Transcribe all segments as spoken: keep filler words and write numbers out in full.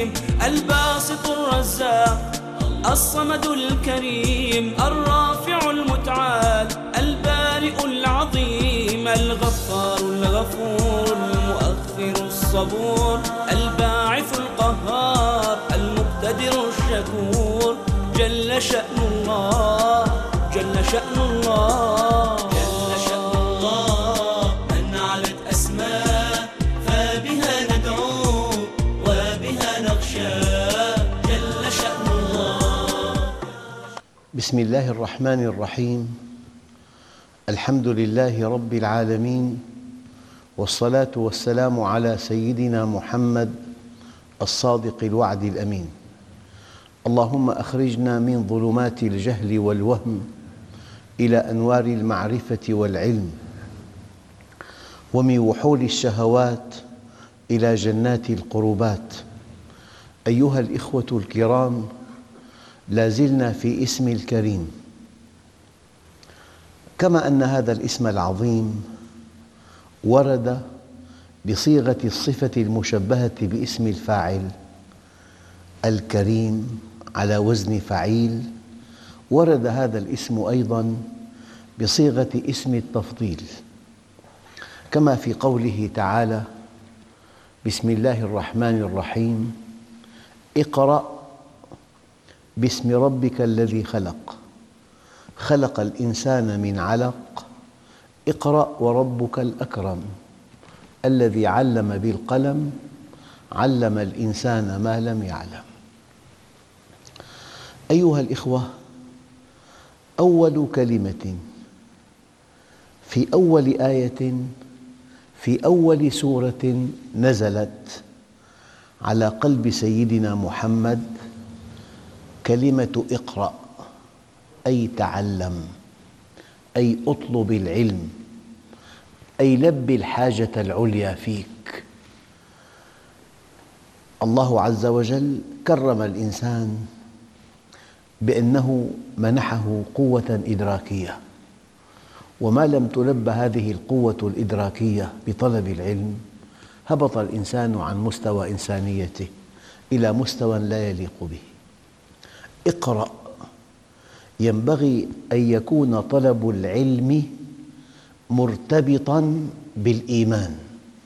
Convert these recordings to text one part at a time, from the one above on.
الرحيم الباسط الرزاق الصمد الكريم الرافع المتعال البارئ العظيم الغفار الغفور المؤخر الصبور الباعث القهار المقتدر الشكور جل شأن الله جل شأن الله جل شأن الله من علت أسماء فبها ندعو وبها نخشى جل شأن الله. بسم الله الرحمن الرحيم. الحمد لله رب العالمين، والصلاة والسلام على سيدنا محمد الصادق الوعد الأمين. اللهم أخرجنا من ظلمات الجهل والوهم إلى أنوار المعرفة والعلم، ومن وحول الشهوات إلى جنات القربات. أيها الإخوة الكرام، لا زلنا في اسم الكريم، كما أن هذا الاسم العظيم ورد بصيغة الصفة المشبهة باسم الفاعل الكريم على وزن فعيل، ورد هذا الاسم أيضاً بصيغة اسم التفضيل، كما في قوله تعالى: بسم الله الرحمن الرحيم اقرأ باسم ربك الذي خلق خلق الإنسان من علق اقرأ وربك الأكرم الذي علم بالقلم علم الإنسان ما لم يعلم. أيها الإخوة، أول كلمة في أول آية في أول سورة نزلت على قلب سيدنا محمد كلمة اقرأ، أي تعلم، أي اطلب العلم، أي لبي الحاجة العليا فيك. الله عز وجل كرم الإنسان بأنه منحه قوة إدراكية، وما لم تلب هذه القوة الإدراكية بطلب العلم هبط الإنسان عن مستوى إنسانيته إلى مستوى لا يليق به. اقرأ، ينبغي أن يكون طلب العلم مرتبطاً بالإيمان.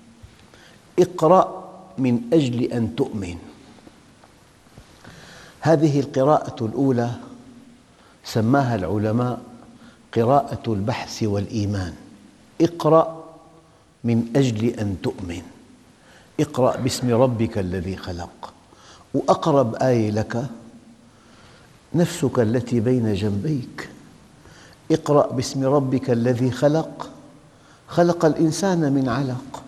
اقرأ من أجل أن تؤمن. هذه القراءة الأولى سماها العلماء قراءة البحث والإيمان. اقرأ من أجل أن تؤمن. اقرأ باسم ربك الذي خلق. وأقرب آية لك نفسك التي بين جنبيك. اقرأ باسم ربك الذي خلق خلق الإنسان من علق.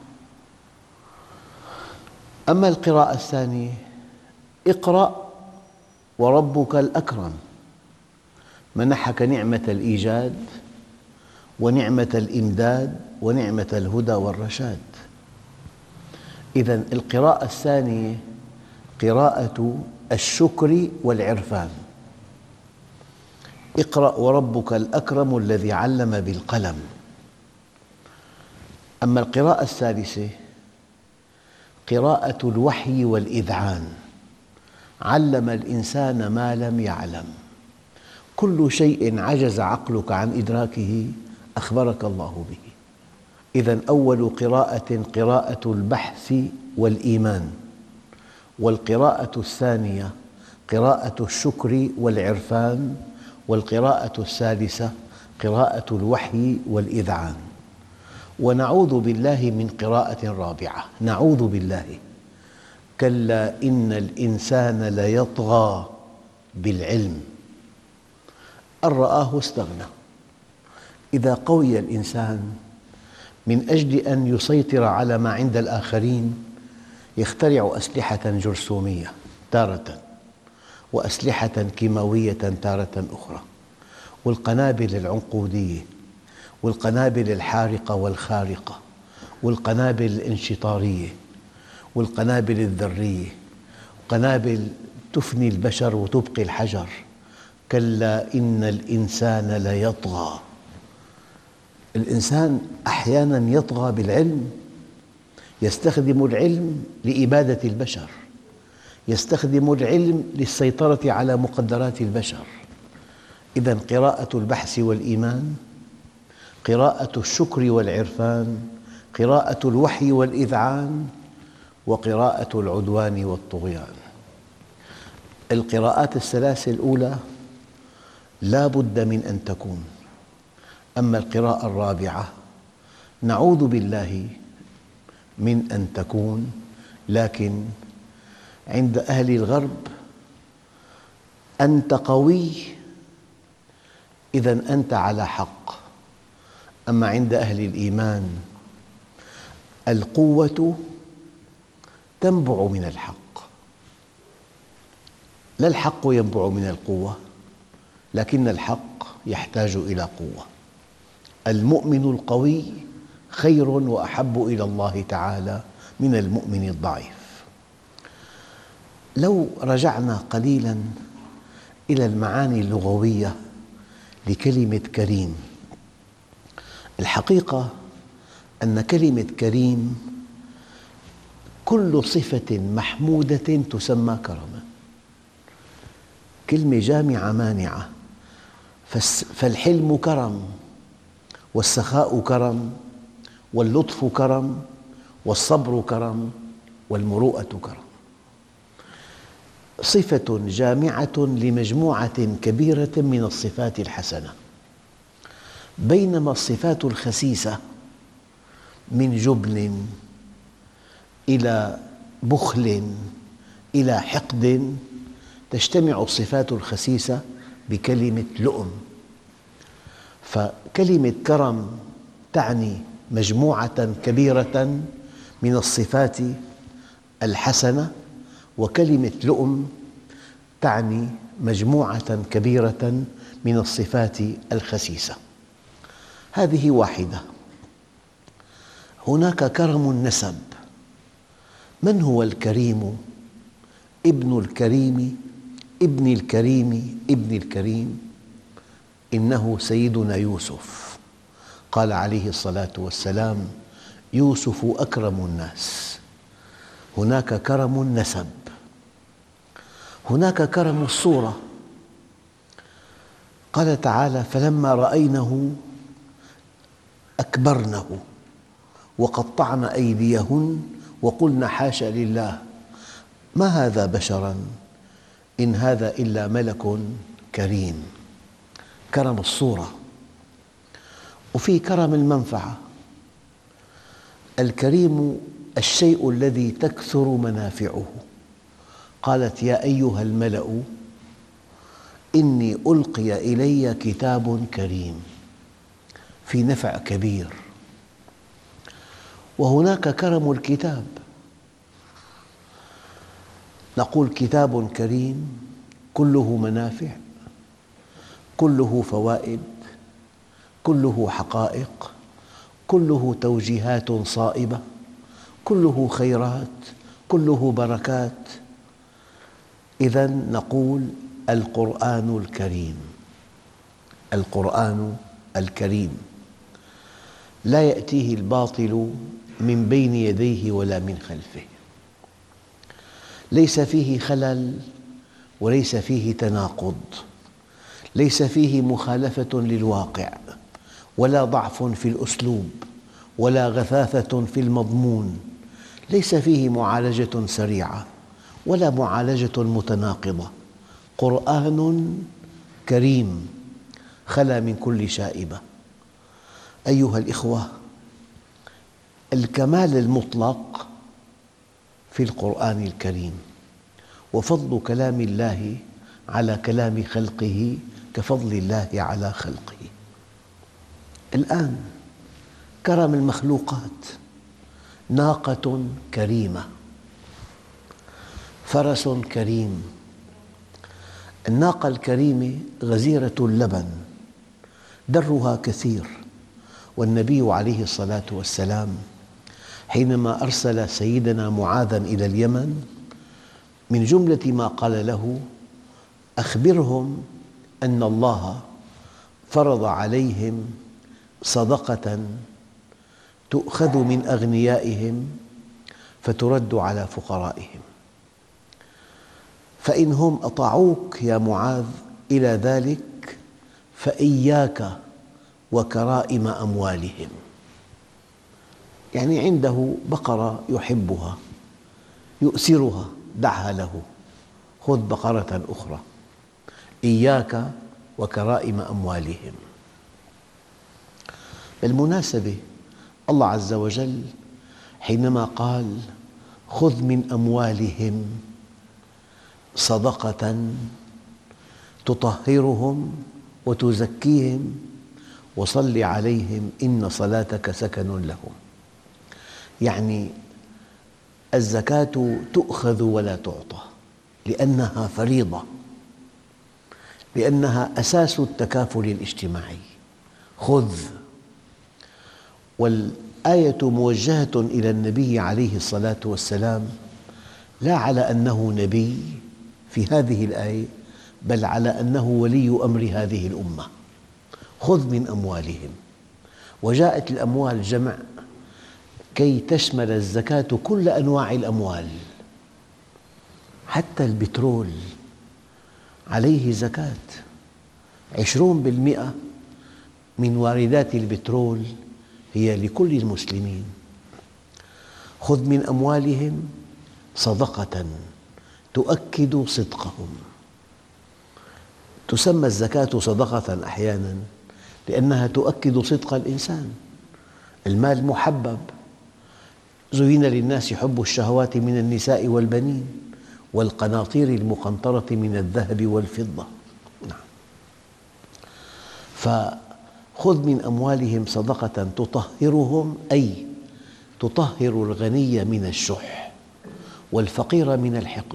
أما القراءة الثانية: اقرأ وربك الأكرم، منحك نعمة الإيجاد ونعمة الإمداد ونعمة الهدى والرشاد. إذن القراءة الثانية قراءة الشكر والعرفان. اقرأ وربك الأكرم الذي علم بالقلم. أما القراءة الثالثة قراءة الوحي والإذعان. علم الإنسان ما لم يعلم. كل شيء عجز عقلك عن إدراكه أخبرك الله به. إذن أول قراءة قراءة البحث والإيمان، والقراءة الثانية قراءة الشكر والعرفان، والقراءة الثالثة قراءة الوحي والإذعان. ونعوذ بالله من قراءة رابعة، نعوذ بالله: كلا إن الإنسان ليطغى بالعلم أن رآه استغنى. إذا قوي الإنسان من أجل أن يسيطر على ما عند الآخرين يخترع أسلحة جرثومية تارة، وأسلحة كيماوية تارة أخرى، والقنابل العنقودية، والقنابل الحارقة والخارقة، والقنابل الانشطارية، والقنابل الذرية، قنابل تفني البشر وتبقي الحجر. كلا إن الإنسان ليطغى. الإنسان أحياناً يطغى بالعلم، يستخدم العلم لإبادة البشر، يستخدم العلم للسيطرة على مقدرات البشر. إذن قراءة البحث والإيمان، قراءة الشكر والعرفان، قراءة الوحي والإذعان، وقراءة العدوان والطغيان. القراءات الثلاث الأولى لا بد من أن تكون. أما القراءة الرابعة نعوذ بالله من أن تكون، لكن عند أهل الغرب أنت قوي إذن أنت على حق. أما عند أهل الإيمان القوة تنبع من الحق، لا الحق ينبع من القوة، لكن الحق يحتاج إلى قوة. المؤمن القوي خير وأحب إلى الله تعالى من المؤمن الضعيف. لو رجعنا قليلاً إلى المعاني اللغوية لكلمة كريم، الحقيقة أن كلمة كريم كل صفة محمودة تسمى كرماً، كلمة جامعة مانعة. فالحلم كرم، والسخاء كرم، واللطف كرم، والصبر كرم، والمروءة كرم. صفة جامعة لمجموعة كبيرة من الصفات الحسنة. بينما الصفات الخسيسة من جبن إلى بخل إلى حقد تجتمع الصفات الخسيسة بكلمة لؤم. فكلمة كرم تعني مجموعة كبيرة من الصفات الحسنة، وكلمة لؤم تعني مجموعة كبيرة من الصفات الخسيسة. هذه واحدة. هناك كرم النسب. من هو الكريم؟ ابن الكريم ابن الكريم ابن الكريم إنه سيدنا يوسف. قال عليه الصلاة والسلام: يوسف أكرم الناس. هناك كرم النسب، هناك كرم الصورة. قال تعالى: فلما رأينه أكبرنه وقطعن أيديهن وقلن حاشا لله ما هذا بشراً إن هذا إلا ملك كريم. كرم الصورة. وفي كرم المنفعة. الكريم الشيء الذي تكثر منافعه. قالت: يا أيها الملأ إني ألقي إلي كتاب كريم، في نفع كبير. وهناك كرم الكتاب. نقول كتاب كريم كله منافع، كله فوائد، كله حقائق، كله توجيهات صائبة، كله خيرات، كله بركات. إذن نقول القرآن الكريم. القرآن الكريم لا يأتيه الباطل من بين يديه ولا من خلفه، ليس فيه خلل وليس فيه تناقض، ليس فيه مخالفة للواقع، ولا ضعف في الأسلوب، ولا غثاثة في المضمون، ليس فيه معالجة سريعة ولا معالجة متناقضة. قرآن كريم خلا من كل شائبة. أيها الإخوة، الكمال المطلق في القرآن الكريم، وفضل كلام الله على كلام خلقه كفضل الله على خلقه. الآن كرم المخلوقات: ناقة كريمة، فرس كريم. الناقة الكريمة غزيرة اللبن، درها كثير. والنبي عليه الصلاة والسلام حينما أرسل سيدنا معاذاً إلى اليمن من جملة ما قال له: أخبرهم أن الله فرض عليهم صدقة تؤخذ من أغنيائهم فترد على فقرائهم. فإن هم أطاعوك يا معاذ إلى ذلك فإياك وكرائم أموالهم. يعني عنده بقرة يحبها يؤثرها، دعها له، خذ بقرة أخرى. إياك وكرائم أموالهم. بالمناسبة الله عز وجل حينما قال خذ من أموالهم صدقة تطهرهم وتزكيهم وصل عليهم إن صلاتك سكن لهم، يعني الزكاة تؤخذ ولا تعطى لأنها فريضة، لأنها أساس التكافل الاجتماعي. خذ. والآية موجهة إلى النبي عليه الصلاة والسلام، لا على أنه نبي في هذه الآية، بل على أنه ولي أمر هذه الأمة. خذ من أموالهم. وجاءت الأموال جمع كي تشمل الزكاة كل أنواع الأموال، حتى البترول عليه زكاة. عشرون بالمئة من واردات البترول هي لكل المسلمين. خذ من أموالهم صدقة تؤكد صدقهم. تسمى الزكاة صدقة أحياناً لأنها تؤكد صدق الإنسان. المال محبب، زين للناس حب الشهوات من النساء والبنين والقناطير المقنطرة من الذهب والفضة. نعم. فخذ من أموالهم صدقة تطهرهم، أي تطهر الغني من الشح والفقير من الحقد،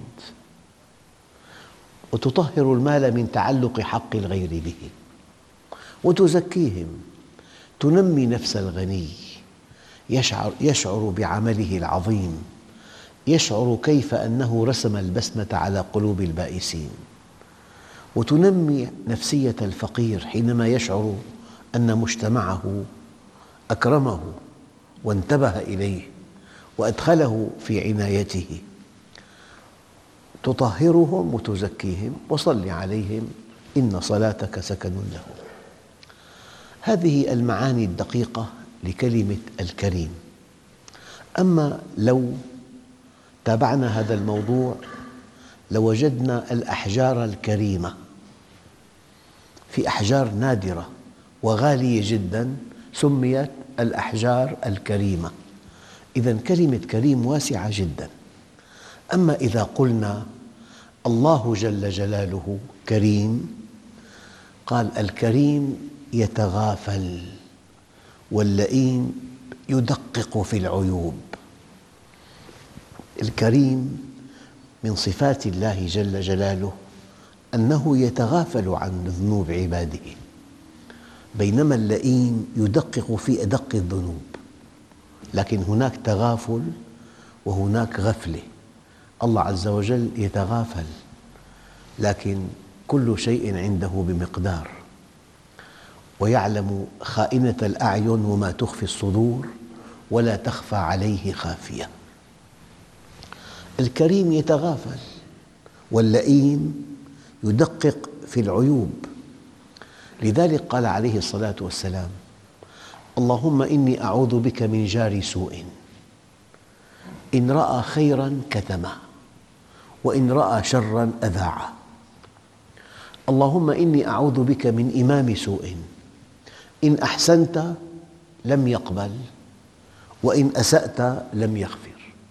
وتطهر المال من تعلق حق الغير به، وتزكيهم. تنمي نفس الغني، يشعر, يشعر بعمله العظيم، يشعر كيف أنه رسم البسمة على قلوب البائسين. وتنمي نفسية الفقير حينما يشعر أن مجتمعه أكرمه وانتبه إليه وأدخله في عنايته. تطهرهم وتزكيهم وصل عليهم إن صلاتك سكن لهم. هذه المعاني الدقيقة لكلمة الكريم. أما لو تابعنا هذا الموضوع لوجدنا الأحجار الكريمة. في أحجار نادرة وغالية جداً سميت الأحجار الكريمة. إذن كلمة كريم واسعة جداً. أما إذا قلنا الله جل جلاله كريم، قال الكريم يتغافل واللئيم يدقق في العيوب. الكريم من صفات الله جل جلاله أنه يتغافل عن ذنوب عباده، بينما اللئيم يدقق في أدق الذنوب. لكن هناك تغافل وهناك غفلة. الله عز وجل يتغافل، لكن كل شيء عنده بمقدار، ويعلم خائنة الأعين وما تخفي الصدور ولا تخفى عليه خافية. الكريم يتغافل واللئيم يدقق في العيوب. لذلك قال عليه الصلاة والسلام: اللهم إني أعوذ بك من جار سوء إن رأى خيراً كتمه وإن رأى شراً أذاعه. اللهم إني أعوذ بك من إمام سوء إن أحسنت لم يقبل وإن أسأت لم يغفر.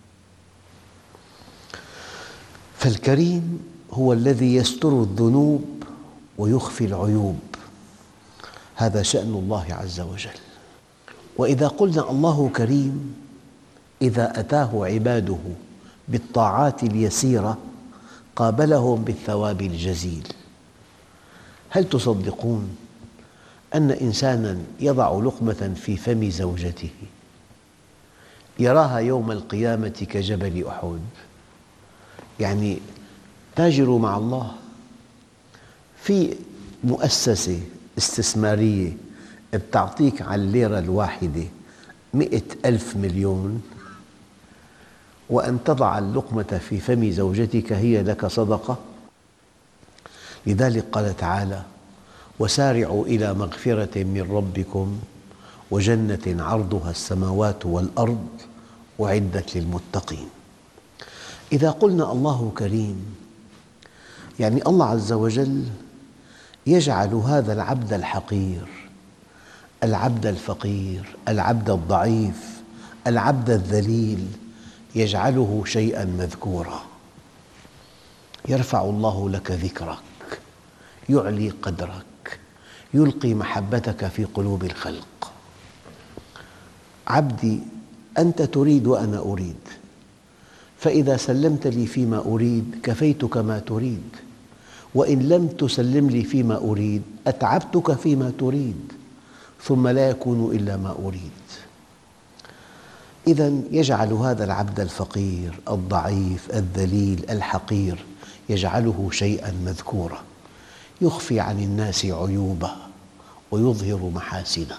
فالكريم هو الذي يستر الذنوب ويخفي العيوب. هذا شأن الله عز وجل. وإذا قلنا الله كريم، إذا أتاه عباده بالطاعات اليسيرة قابلهم بالثواب الجزيل. هل تصدقون أن إنساناً يضع لقمة في فم زوجته يراها يوم القيامة كجبل أحد؟ يعني تاجروا مع الله. في مؤسسة استثمارية بتعطيك على الليرة الواحدة مئة ألف مليون، وأن تضع اللقمة في فم زوجتك هي لك صدقة. لذلك قال تعالى: وسارعوا إلى مغفرة من ربكم وجنة عرضها السماوات والأرض أعدت للمتقين. إذا قلنا الله كريم، يعني الله عز وجل يجعل هذا العبد الحقير، العبد الفقير، العبد الضعيف، العبد الذليل، يجعله شيئاً مذكورا. يرفع الله لك ذكرك، يعلي قدرك، يلقي محبتك في قلوب الخلق. عبدي أنت تريد وأنا أريد، فإذا سلمت لي فيما أريد كفيتك ما تريد، وإن لم تسلم لي فيما أريد أتعبتك فيما تريد، ثم لا يكون إلا ما أريد. إذن يجعل هذا العبد الفقير الضعيف الذليل الحقير، يجعله شيئاً مذكورا، يخفي عن الناس عيوبه ويظهر محاسنه.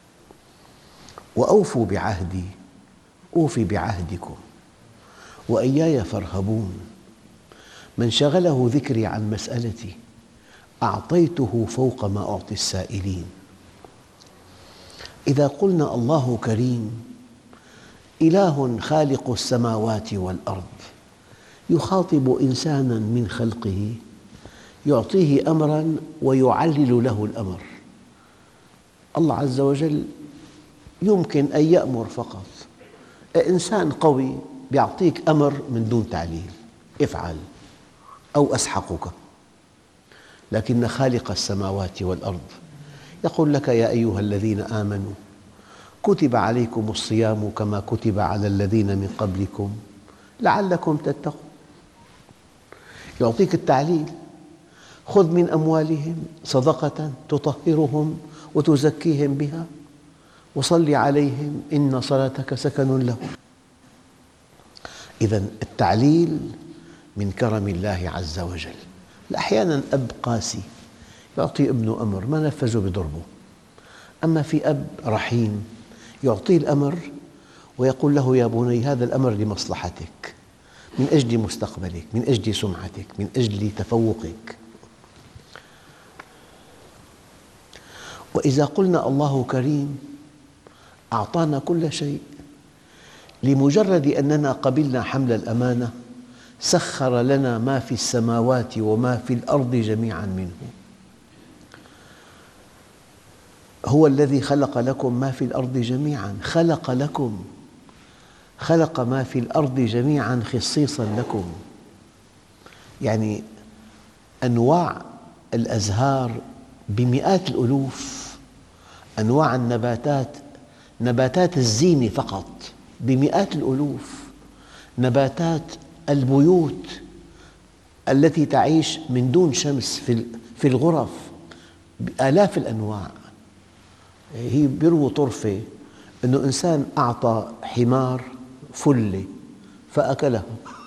وأوفوا بعهدي أوف بعهدكم وإياي فارهبون. من شغله ذكري عن مسألتي أعطيته فوق ما أعطي السائلين. إذا قلنا الله كريم، إله خالق السماوات والأرض يخاطب إنساناً من خلقه، يعطيه أمراً ويعلل له الأمر. الله عز وجل يمكن أن يأمر فقط. إنسان قوي يعطيك أمر من دون تعليل، افعل أو أسحقك. لكن خالق السماوات والأرض يقول لك: يا أيها الذين آمنوا كتب عليكم الصيام كما كتب على الذين من قبلكم لعلكم تتقون. يعطيك التعليل: خذ من أموالهم صدقة تطهرهم وتزكيهم بها وصل عليهم إن صلاتك سكن لهم. إذن التعليل من كرم الله عز وجل. أحياناً أب قاسي يعطي ابنه أمر ما نفذه بضربه، أما في أب رحيم يعطيه الأمر ويقول له: يا بني هذا الأمر لمصلحتك، من أجل مستقبلك، من أجل سمعتك، من أجل تفوقك. وإذا قلنا الله كريم أعطانا كل شيء. لمجرد أننا قبلنا حمل الأمانة سخر لنا ما في السماوات وما في الأرض جميعاً منه. هو الذي خلق لكم ما في الأرض جميعاً، خلق لكم، خلق ما في الأرض جميعاً خصيصاً لكم. يعني أنواع الأزهار بمئات الألوف، أنواع النباتات، نباتات الزينة فقط بمئات الألوف، نباتات البيوت التي تعيش من دون شمس في الغرف بآلاف الأنواع. هي بيرووا طرفة أنه إنسان أعطى حمار فلة فأكلها،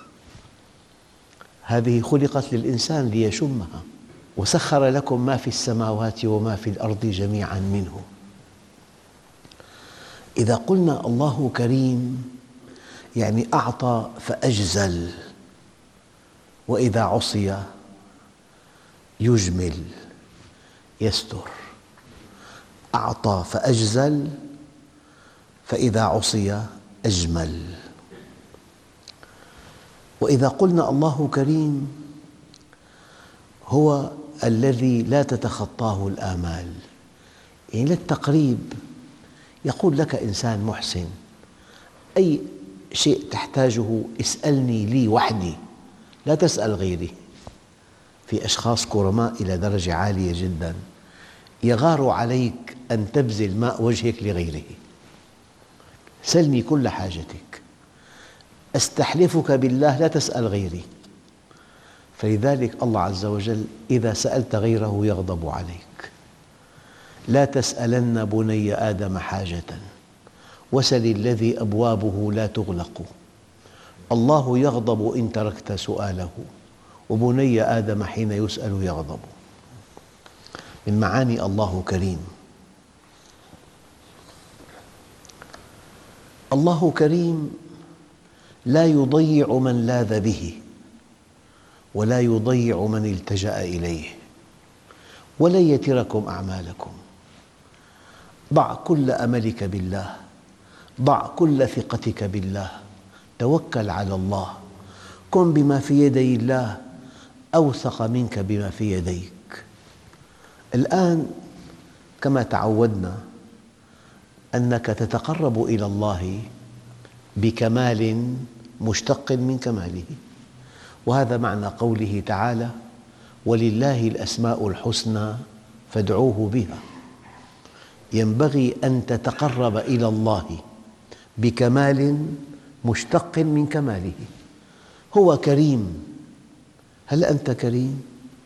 هذه خلقت للإنسان ليشمها. وسخر لكم ما في السماوات وما في الأرض جميعاً منه. إذا قلنا الله كريم يعني أعطى فأجزل، وإذا عصي يجمل يستر. أعطى فأجزل، فإذا عصي أجمل. وإذا قلنا الله كريم هو الذي لا تتخطاه الآمال، يعني للتقريب يقول لك إنسان محسن: أي شيء تحتاجه اسألني لي وحدي لا تسأل غيري. في أشخاص كرماء إلى درجة عالية جداً يغار عليك أن تبذل ماء وجهك لغيره. سلني كل حاجتك، أستحلفك بالله لا تسأل غيري. فلذلك الله عز وجل إذا سألت غيره يغضب عليك. لا تسألن بني آدم حاجة وسل الذي أبوابه لا تغلق. الله يغضب إن تركت سؤاله، وبني آدم حين يسأل يغضب. من معاني الله كريم. الله كريم لا يضيع من لاذ به، ولا يضيع من التجأ إليه، ولن يتركم أعمالكم. ضع كل أملك بالله، ضع كل ثقتك بالله، توكل على الله، كن بما في يدي الله أوثق منك بما في يديك. الآن كما تعودنا أنك تتقرب إلى الله بكمال مشتق من كماله، وهذا معنى قوله تعالى: ولله الأسماء الحسنى فادعوه بها. ينبغي أن تتقرب إلى الله بكمال مشتق من كماله. هو كريم، هل أنت كريم؟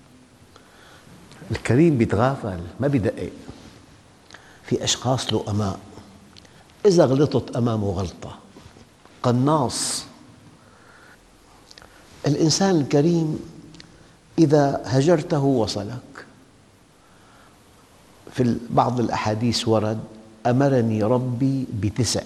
الكريم بيتغافل، ما بيدقق. في أشخاص لؤماء إذا غلطت أمامه غلطة قناص. الإنسان الكريم إذا هجرته وصلك. في بعض الأحاديث ورد: أمرني ربي بتسع: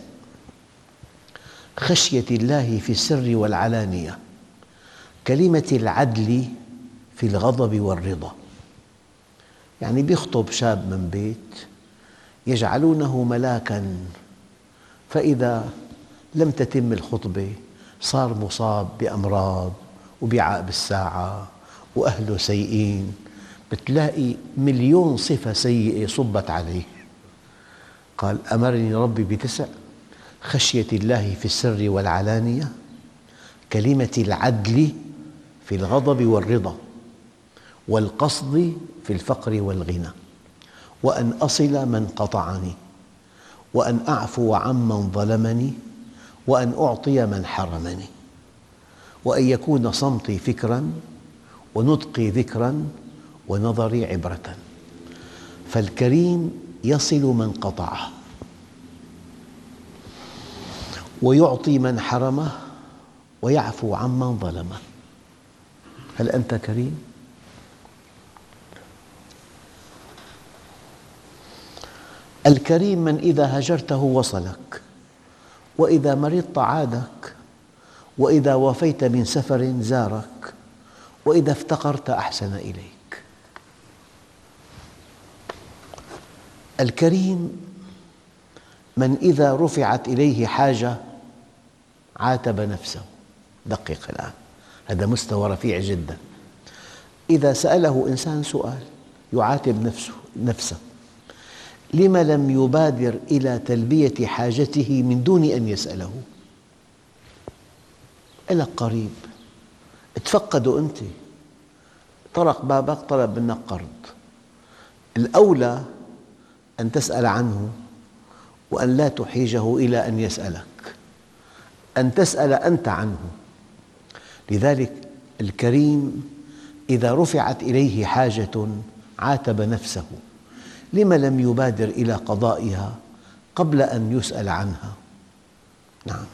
خشية الله في السر والعلانية، كلمة العدل في الغضب والرضا. يعني بيخطب شاب من بيت يجعلونه ملاكاً، فإذا لم تتم الخطبة صار مصاب بأمراض وبيعاق بالساعة وأهله سيئين، بتلاقي مليون صفة سيئة صبت عليه. قال: أمرني ربي بتسع: خشية الله في السر والعلانية، كلمة العدل في الغضب والرضا، والقصد في الفقر والغنى، وأن أصل من قطعني، وأن أعفو عمن ظلمني، وأن أعطي من حرمني، وأن يكون صمتي فكراً، ونطقي ذكراً، ونظري عبرة. فالكريم يصل من قطعه، ويعطي من حرمه، ويعفو عمن ظلمه. هل أنت كريم؟ الكريم من إذا هجرته وصلك، وإذا مرضت عادك، وإذا وفيت من سفر زارك، وإذا افتقرت أحسن إليك. الكريم من إذا رفعت إليه حاجة عاتب نفسه. دقق الآن، هذا مستوى رفيع جدا. إذا سأله إنسان سؤال يعاتب نفسه نفسه لم لم يبادر إلى تلبية حاجته من دون أن يسأله؟ إلك قريب تفقده أنت، طرق بابك طلب منك قرض، الأولى أن تسأل عنه، وأن لا تحيجه إلى أن يسألك، أن تسأل أنت عنه. لذلك الكريم إذا رفعت إليه حاجة عاتب نفسه لم لم يبادر إلى قضائها قبل أن يسأل عنها. نعم،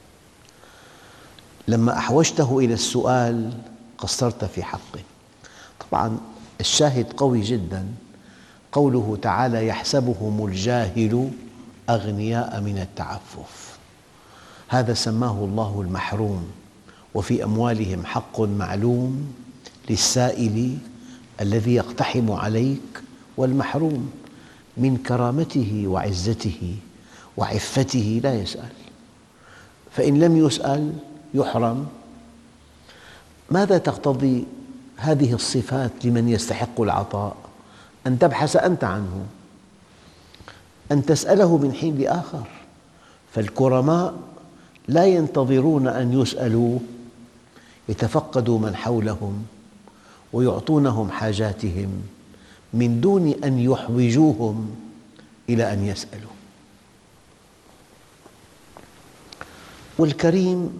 لما أحوجته إلى السؤال قصرت في حقه. طبعاً الشاهد قوي جداً، قوله تعالى: يحسبهم الجاهل أغنياء من التعفف. هذا سماه الله المحروم. وفي أموالهم حق معلوم للسائل الذي يقتحم عليك، والمحروم من كرامته وعزته وعفته لا يسأل، فإن لم يسأل يحرم. ماذا تقتضي هذه الصفات لمن يستحق العطاء؟ أن تبحث أنت عنه، أن تسأله من حين لآخر. فالكرماء لا ينتظرون أن يسألوا، يتفقدوا من حولهم ويعطونهم حاجاتهم من دون أن يحوجوهم إلى أن يسألوا. والكريم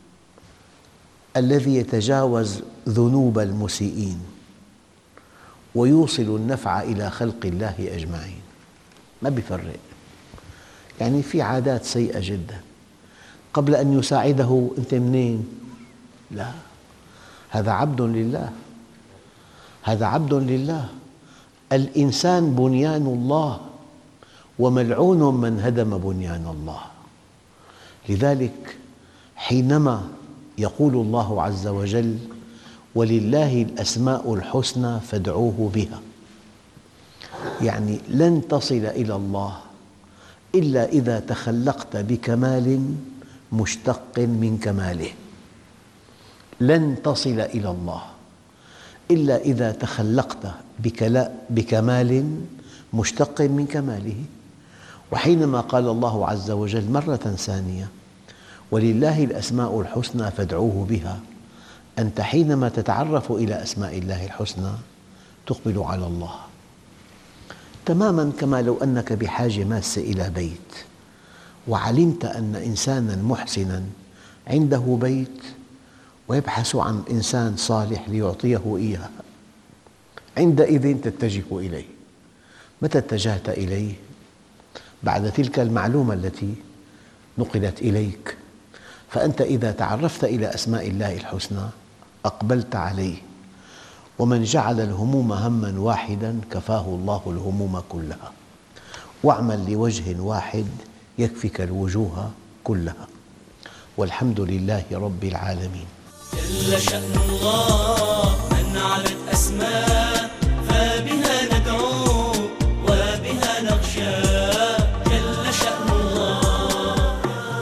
الذي يتجاوز ذنوب المسيئين ويوصل النفع إلى خلق الله أجمعين، ما بيفرق. يعني في عادات سيئة جدا، قبل أن يساعده أنت منين؟ لا، هذا عبد لله، هذا عبد لله. الإنسان بنيان الله، وملعون من هدم بنيان الله. لذلك حينما يقول الله عز وجل: ولله الأسماء الحسنى فادعوه بها، يعني لن تصل إلى الله إلا إذا تخلقت بكمال مشتق من كماله. لن تصل إلى الله إلا إذا تخلقت بكمال مشتق من كماله. وحينما قال الله عز وجل مرة ثانية: ولله الأسماء الحسنى فادعوه بها، أنت حينما تتعرف إلى أسماء الله الحسنى تقبل على الله، تماماً كما لو أنك بحاجة ماسة إلى بيت وعلمت أن إنساناً محسناً عنده بيت ويبحث عن إنسان صالح ليعطيه إياه، عندئذ تتجه إليه. متى اتجهت إليه؟ بعد تلك المعلومة التي نقلت إليك. فأنت إذا تعرفت إلى أسماء الله الحسنى أقبلت عليه، ومن جعل الهموم هماً واحداً كفاه الله الهموم كلها، واعمل لوجه واحد يكفك الوجوه كلها، والحمد لله رب العالمين. جل شأن الله من علت أسماء، فبها ندعو وبها نخشى. جل شأن الله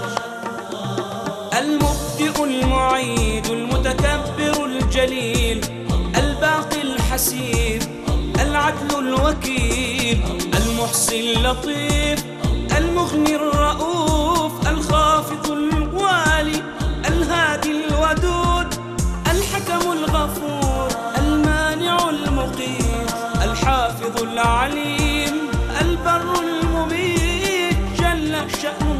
المبدئ المعيد المتكبر الجليل الباقي الحسيب العدل الوكيل المحصي اللطيف المغني الرؤوف الخافض الوالي الهادي الودود الحكم الغفور المانع المقيت الحافظ العليم البر المميت. جل شأنه